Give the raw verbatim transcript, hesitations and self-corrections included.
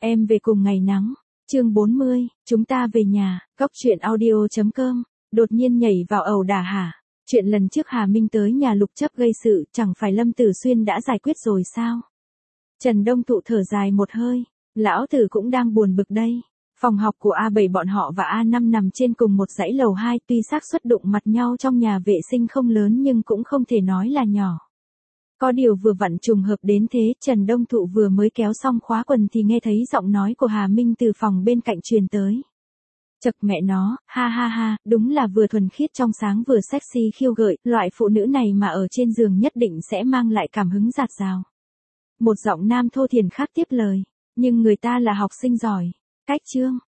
Em về cùng ngày nắng. Chương bốn mươi, chúng ta về nhà. Góc truyện audio chấm com. Đột nhiên nhảy vào ẩu đả hả? Chuyện lần trước Hà Minh tới nhà Lục Chấp gây sự, chẳng phải Lâm Tử Xuyên đã giải quyết rồi sao? Trần Đông Thụ thở dài một hơi. Lão Tử cũng đang buồn bực đây. Phòng học của A bảy bọn họ và A năm nằm trên cùng một dãy lầu hai, tuy xác suất đụng mặt nhau trong nhà vệ sinh không lớn nhưng cũng không thể nói là nhỏ. Có điều vừa vặn trùng hợp đến thế, Trần Đông Thụ vừa mới kéo xong khóa quần thì nghe thấy giọng nói của Hà Minh từ phòng bên cạnh truyền tới. Chậc mẹ nó, ha ha ha, đúng là vừa thuần khiết trong sáng vừa sexy khiêu gợi, loại phụ nữ này mà ở trên giường nhất định sẽ mang lại cảm hứng dạt dào. Một giọng nam thô thiển khác tiếp lời, nhưng người ta là học sinh giỏi. Cách chương,